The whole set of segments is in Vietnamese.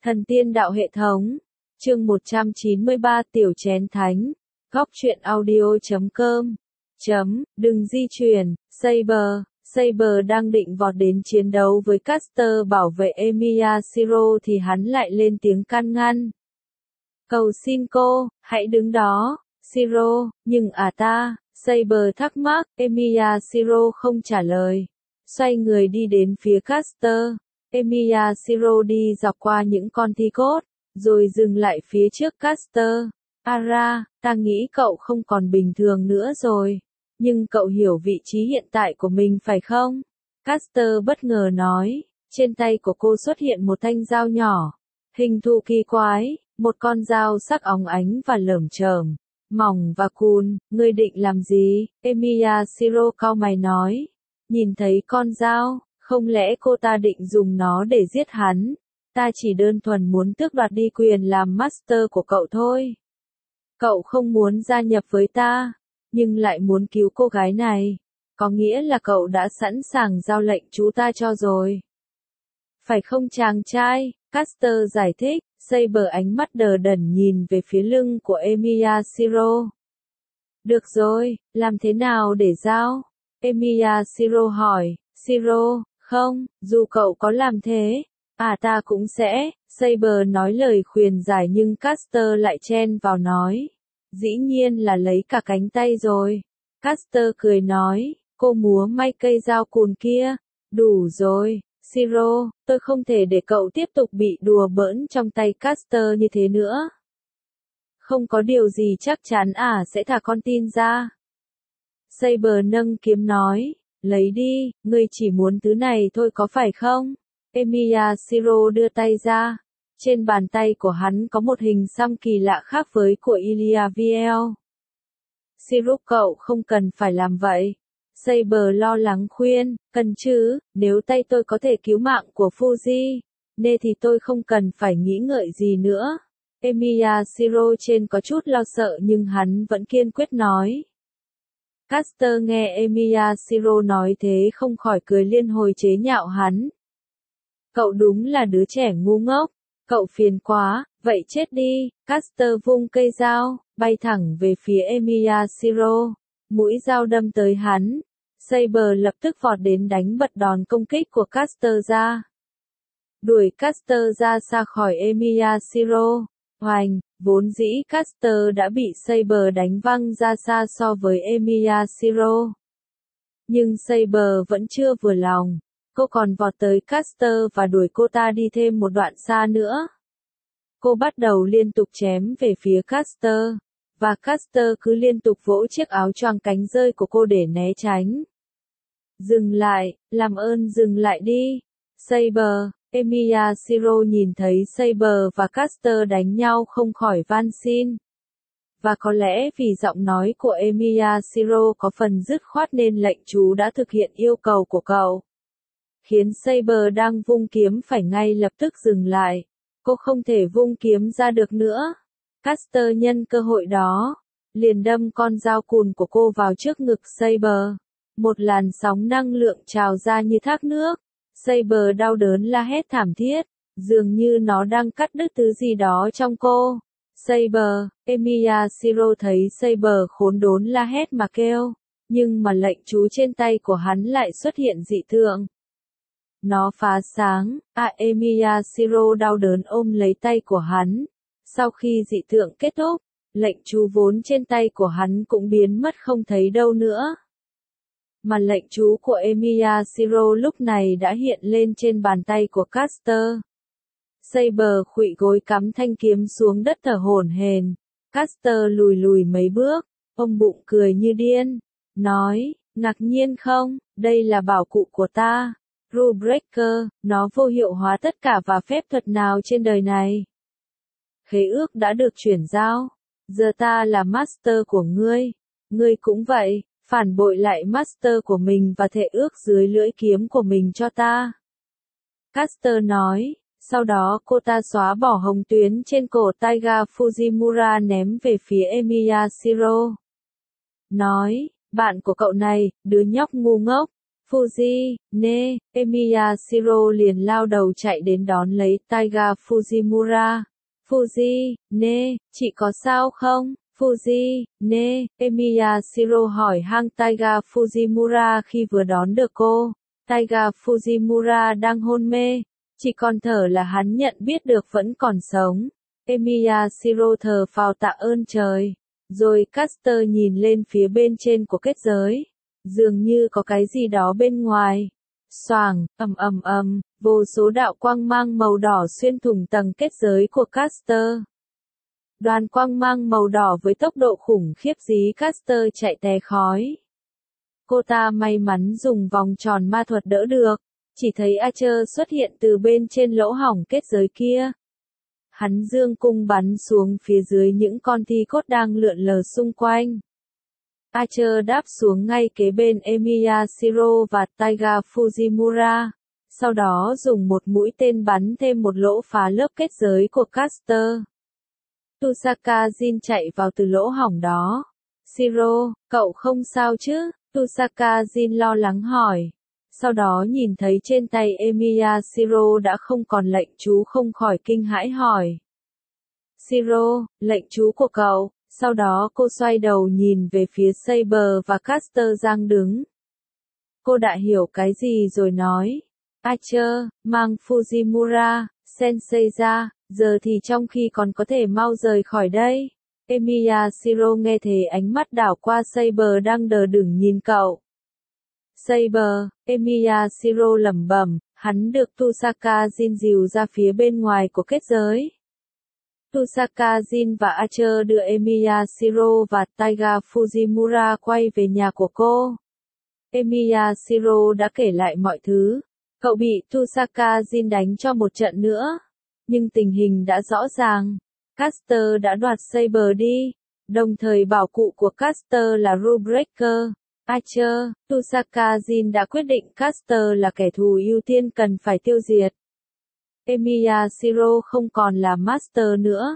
Thần tiên đạo hệ thống. Chương 193 Tiểu Chén Thánh. Góc truyện audio.com. Đừng di chuyển, Saber đang định vọt đến chiến đấu với Caster bảo vệ Emilia Siro thì hắn lại lên tiếng can ngăn. Cầu xin cô, hãy đứng đó, Siro, nhưng ta, Saber thắc mắc, Emilia Siro không trả lời. Xoay người đi đến phía Caster. Emilia Siro đi dọc qua những con thi cốt, rồi dừng lại phía trước Caster. Ara, ta nghĩ cậu không còn bình thường nữa rồi. Nhưng cậu hiểu vị trí hiện tại của mình phải không? Caster bất ngờ nói. Trên tay của cô xuất hiện một thanh dao nhỏ. Hình thù kỳ quái, một con dao sắc óng ánh và lởm chởm, mỏng và cùn. Ngươi định làm gì? Emilia Siro cau mày nói. Nhìn thấy con dao, không lẽ cô ta định dùng nó để giết hắn? Ta chỉ đơn thuần muốn tước đoạt đi quyền làm master của cậu thôi. Cậu không muốn gia nhập với ta, nhưng lại muốn cứu cô gái này. Có nghĩa là cậu đã sẵn sàng giao lệnh chú ta cho rồi. Phải không chàng trai? Caster giải thích. Saber ánh mắt đờ đẫn nhìn về phía lưng của Emilia Siro. Được rồi, làm thế nào để giao? Emilia Siro hỏi. Siro, không, dù cậu có làm thế, ta cũng sẽ. Saber nói lời khuyên giải nhưng Caster lại chen vào nói. Dĩ nhiên là lấy cả cánh tay rồi. Caster cười nói, cô múa may cây dao cùn kia. Đủ rồi, Siro, tôi không thể để cậu tiếp tục bị đùa bỡn trong tay Caster như thế nữa. Không có điều gì chắc chắn sẽ thả con tin ra. Saber nâng kiếm nói, lấy đi, ngươi chỉ muốn thứ này thôi có phải không? Emilia Siro đưa tay ra. Trên bàn tay của hắn có một hình xăm kỳ lạ khác với của Ilia Viel. Siro cậu không cần phải làm vậy. Saber lo lắng khuyên, cần chứ, nếu tay tôi có thể cứu mạng của Fuji, nên thì tôi không cần phải nghĩ ngợi gì nữa. Emilia Siro trên có chút lo sợ nhưng hắn vẫn kiên quyết nói. Caster nghe Emilia Siro nói thế không khỏi cười liên hồi chế nhạo hắn. Cậu đúng là đứa trẻ ngu ngốc, cậu phiền quá, vậy chết đi. Caster vung cây dao, bay thẳng về phía Emilia Siro, mũi dao đâm tới hắn. Saber lập tức vọt đến đánh bật đòn công kích của Caster ra. Đuổi Caster ra xa khỏi Emilia Siro. Hoành, vốn dĩ Caster đã bị Saber đánh văng ra xa so với Emilia Siro. Nhưng Saber vẫn chưa vừa lòng. Cô còn vọt tới Caster và đuổi cô ta đi thêm một đoạn xa nữa. Cô bắt đầu liên tục chém về phía Caster. Và Caster cứ liên tục vỗ chiếc áo choàng cánh rơi của cô để né tránh. Dừng lại, làm ơn dừng lại đi. Saber. Emilia Siro nhìn thấy Saber và Caster đánh nhau không khỏi van xin. Và có lẽ vì giọng nói của Emilia Siro có phần dứt khoát nên lệnh chú đã thực hiện yêu cầu của cậu. Khiến Saber đang vung kiếm phải ngay lập tức dừng lại. Cô không thể vung kiếm ra được nữa. Caster nhân cơ hội đó, liền đâm con dao cùn của cô vào trước ngực Saber. Một làn sóng năng lượng trào ra như thác nước. Saber đau đớn la hét thảm thiết, dường như nó đang cắt đứt thứ gì đó trong cô. Saber, Emilia Siro thấy Saber khốn đốn la hét mà kêu, nhưng mà lệnh chú trên tay của hắn lại xuất hiện dị tượng. Nó phá sáng, Emilia Siro đau đớn ôm lấy tay của hắn. Sau khi dị tượng kết thúc, lệnh chú vốn trên tay của hắn cũng biến mất không thấy đâu nữa. Mà lệnh chú của Emilia Siro lúc này đã hiện lên trên bàn tay của Caster. Saber khuỵu gối cắm thanh kiếm xuống đất thở hổn hển. Caster lùi lùi mấy bước, ôm bụng cười như điên. Nói, ngạc nhiên không, đây là bảo cụ của ta. Rule Breaker, nó vô hiệu hóa tất cả và phép thuật nào trên đời này. Khế ước đã được chuyển giao. Giờ ta là master của ngươi. Ngươi cũng vậy. Phản bội lại master của mình và thệ ước dưới lưỡi kiếm của mình cho ta. Caster nói, sau đó cô ta xóa bỏ hồng tuyến trên cổ Taiga Fujimura ném về phía Emilia Siro. Nói, bạn của cậu này, đứa nhóc ngu ngốc, Fuji, ne, Emiya Shiro liền lao đầu chạy đến đón lấy Taiga Fujimura. Fuji, ne, chị có sao không? Fuji, ne, Emiya Shiro hỏi han Taiga Fujimura khi vừa đón được cô. Taiga Fujimura đang hôn mê, chỉ còn thở là hắn nhận biết được vẫn còn sống. Emiya Shiro thở phào tạ ơn trời. Rồi Caster nhìn lên phía bên trên của kết giới. Dường như có cái gì đó bên ngoài. Xoàng, vô số đạo quang mang màu đỏ xuyên thủng tầng kết giới của Caster. Đoàn quang mang màu đỏ với tốc độ khủng khiếp dí Caster chạy té khói. Cô ta may mắn dùng vòng tròn ma thuật đỡ được, chỉ thấy Archer xuất hiện từ bên trên lỗ hổng kết giới kia. Hắn dương cung bắn xuống phía dưới những con thi cốt đang lượn lờ xung quanh. Archer đáp xuống ngay kế bên Emiya Shiro và Taiga Fujimura, sau đó dùng một mũi tên bắn thêm một lỗ phá lớp kết giới của Caster. Tusaka Jin chạy vào từ lỗ hổng đó. Shiro, cậu không sao chứ? Tusaka Jin lo lắng hỏi. Sau đó nhìn thấy trên tay Emiya Shiro đã không còn lệnh chú không khỏi kinh hãi hỏi. Shiro, lệnh chú của cậu. Sau đó cô xoay đầu nhìn về phía Saber và Caster đang đứng. Cô đã hiểu cái gì rồi nói. Archer, mang Fujimura, Sensei ra, giờ thì trong khi còn có thể mau rời khỏi đây. Emiya Shiro nghe thế ánh mắt đảo qua Saber đang đờ đẫn nhìn cậu. Saber, Emiya Shiro lẩm bẩm, hắn được Tusaka Jin dìu ra phía bên ngoài của kết giới. Tusaka Jin và Archer đưa Emiya Shiro và Taiga Fujimura quay về nhà của cô. Emiya Shiro đã kể lại mọi thứ. Cậu bị Tusaka Jin đánh cho một trận nữa. Nhưng tình hình đã rõ ràng. Caster đã đoạt Saber đi. Đồng thời bảo cụ của Caster là Rulebreaker. Archer, Tusaka Jin đã quyết định Caster là kẻ thù ưu tiên cần phải tiêu diệt. Emiya Shiro không còn là Master nữa.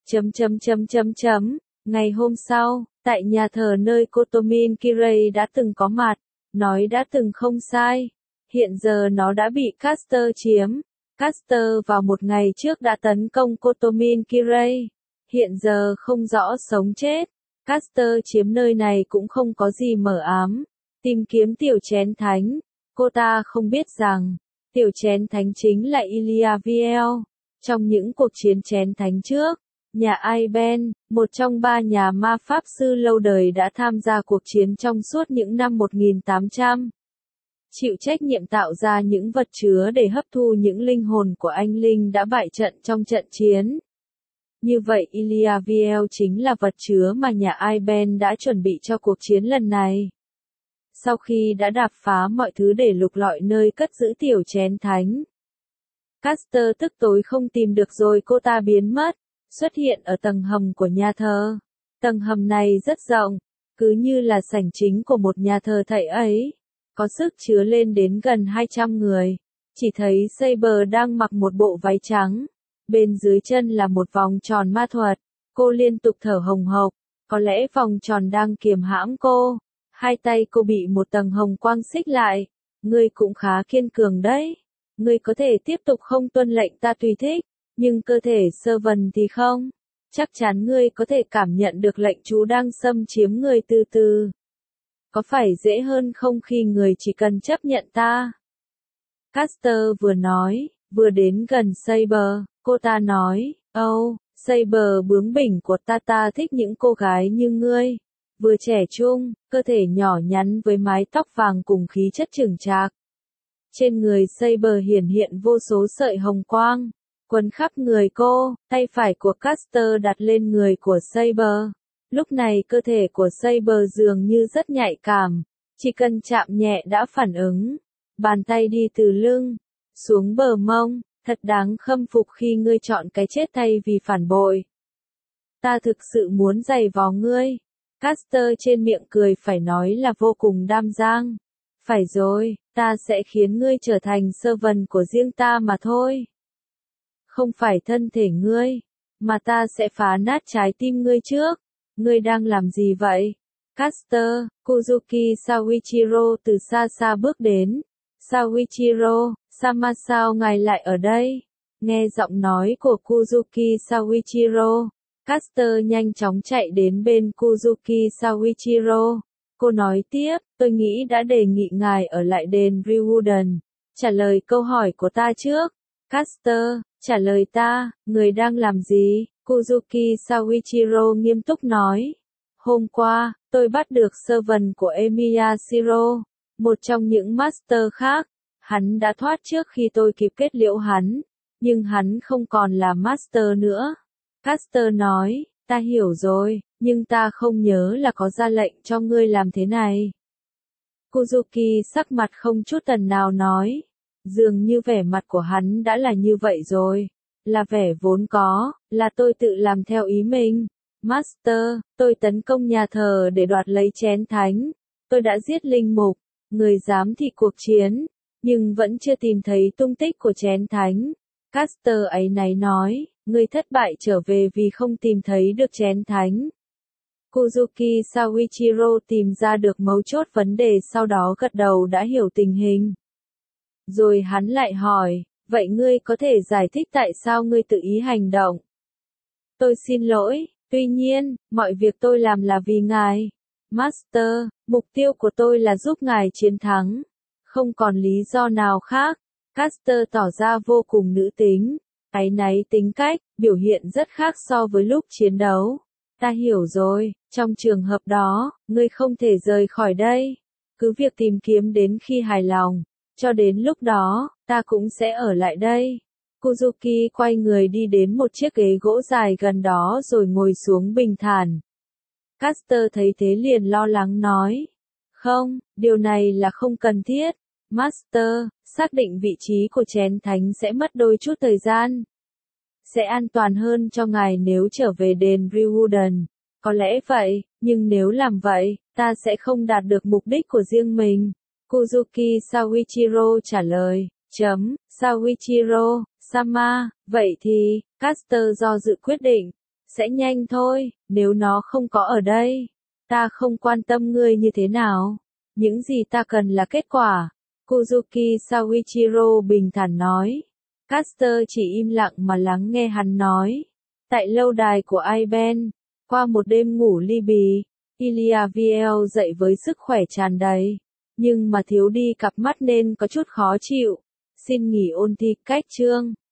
Ngày hôm sau, tại nhà thờ nơi Kotomin Kirei đã từng có mặt, nói đã từng không sai. Hiện giờ nó đã bị Caster chiếm. Caster vào một ngày trước đã tấn công Kotomin Kirei. Hiện giờ không rõ sống chết. Caster chiếm nơi này cũng không có gì mờ ám. Tìm kiếm tiểu chén thánh. Cô ta không biết rằng, tiểu chén thánh chính là Ilia Viel. Trong những cuộc chiến chén thánh trước, nhà Aiben, một trong 3 nhà ma pháp sư lâu đời đã tham gia cuộc chiến trong suốt những năm 1800. Chịu trách nhiệm tạo ra những vật chứa để hấp thu những linh hồn của anh linh đã bại trận trong trận chiến. Như vậy Ilia Viel chính là vật chứa mà nhà Aiben đã chuẩn bị cho cuộc chiến lần này. Sau khi đã đạp phá mọi thứ để lục lọi nơi cất giữ tiểu chén thánh, Caster tức tối không tìm được rồi cô ta biến mất, xuất hiện ở tầng hầm của nhà thờ. Tầng hầm này rất rộng, cứ như là sảnh chính của một nhà thờ thầy ấy, có sức chứa lên đến gần 200 người. Chỉ thấy Saber đang mặc một bộ váy trắng, bên dưới chân là một vòng tròn ma thuật, cô liên tục thở hồng hộc, có lẽ vòng tròn đang kiềm hãm cô. Hai tay cô bị một tầng hồng quang xích lại. Ngươi cũng khá kiên cường đấy. Ngươi có thể tiếp tục không tuân lệnh ta tùy thích, nhưng cơ thể Servant thì không. Chắc chắn ngươi có thể cảm nhận được lệnh chú đang xâm chiếm người từ từ. Có phải dễ hơn không khi người chỉ cần chấp nhận ta? Caster vừa nói, vừa đến gần Saber, cô ta nói, Saber bướng bỉnh của ta thích những cô gái như ngươi. Vừa trẻ trung, cơ thể nhỏ nhắn với mái tóc vàng cùng khí chất chững chạc. Trên người Saber hiển hiện vô số sợi hồng quang, quấn khắp người cô, tay phải của Caster đặt lên người của Saber. Lúc này cơ thể của Saber dường như rất nhạy cảm, chỉ cần chạm nhẹ đã phản ứng. Bàn tay đi từ lưng, xuống bờ mông, thật đáng khâm phục khi ngươi chọn cái chết thay vì phản bội. Ta thực sự muốn giày vò ngươi. Caster trên miệng cười phải nói là vô cùng đam giang. Phải rồi, ta sẽ khiến ngươi trở thành servant của riêng ta mà thôi. Không phải thân thể ngươi, mà ta sẽ phá nát trái tim ngươi trước. Ngươi đang làm gì vậy? Caster, Kuzuki Sawichiro từ xa xa bước đến. Sawichiro, Sama sao ngài lại ở đây? Nghe giọng nói của Kuzuki Sawichiro, Caster nhanh chóng chạy đến bên Kuzuki Sawichiro. Cô nói tiếp, tôi nghĩ đã đề nghị ngài ở lại đền Ryuden. Trả lời câu hỏi của ta trước. Caster, trả lời ta, người đang làm gì? Kuzuki Sawichiro nghiêm túc nói. Hôm qua, tôi bắt được servant của Emiya Shiro, một trong những master khác. Hắn đã thoát trước khi tôi kịp kết liễu hắn, nhưng hắn không còn là master nữa. Caster nói, ta hiểu rồi, nhưng ta không nhớ là có ra lệnh cho ngươi làm thế này. Kuzuki sắc mặt không chút tần nào nói, dường như vẻ mặt của hắn đã là như vậy rồi, là vẻ vốn có, là tôi tự làm theo ý mình. Master, tôi tấn công nhà thờ để đoạt lấy chén thánh, tôi đã giết linh mục, người giám thị cuộc chiến, nhưng vẫn chưa tìm thấy tung tích của chén thánh. Caster áy náy nói, ngươi thất bại trở về vì không tìm thấy được chén thánh. Kuzuki Sawichiro tìm ra được mấu chốt vấn đề, sau đó gật đầu đã hiểu tình hình. Rồi hắn lại hỏi, vậy ngươi có thể giải thích tại sao ngươi tự ý hành động? Tôi xin lỗi, tuy nhiên, mọi việc tôi làm là vì ngài. Master, mục tiêu của tôi là giúp ngài chiến thắng. Không còn lý do nào khác. Caster tỏ ra vô cùng nữ tính. Áy náy tính cách, biểu hiện rất khác so với lúc chiến đấu. Ta hiểu rồi, trong trường hợp đó, ngươi không thể rời khỏi đây. Cứ việc tìm kiếm đến khi hài lòng. Cho đến lúc đó, ta cũng sẽ ở lại đây. Kuzuki quay người đi đến một chiếc ghế gỗ dài gần đó rồi ngồi xuống bình thản. Caster thấy thế liền lo lắng nói. Không, điều này là không cần thiết. Master, xác định vị trí của chén thánh sẽ mất đôi chút thời gian. Sẽ an toàn hơn cho ngài nếu trở về đền Ryuden. Có lẽ vậy, nhưng nếu làm vậy, ta sẽ không đạt được mục đích của riêng mình. Kuzuki Sawichiro trả lời. Sawichiro, Sama, vậy thì, Caster do dự quyết định. Sẽ nhanh thôi, nếu nó không có ở đây. Ta không quan tâm ngươi như thế nào. Những gì ta cần là kết quả. Kuzuki Sawichiro bình thản nói. Caster chỉ im lặng mà lắng nghe hắn nói. Tại lâu đài của Aiben, qua một đêm ngủ ly bì, Iliaviel dậy với sức khỏe tràn đầy, nhưng mà thiếu đi cặp mắt nên có chút khó chịu. Xin nghỉ ôn thi cách chương.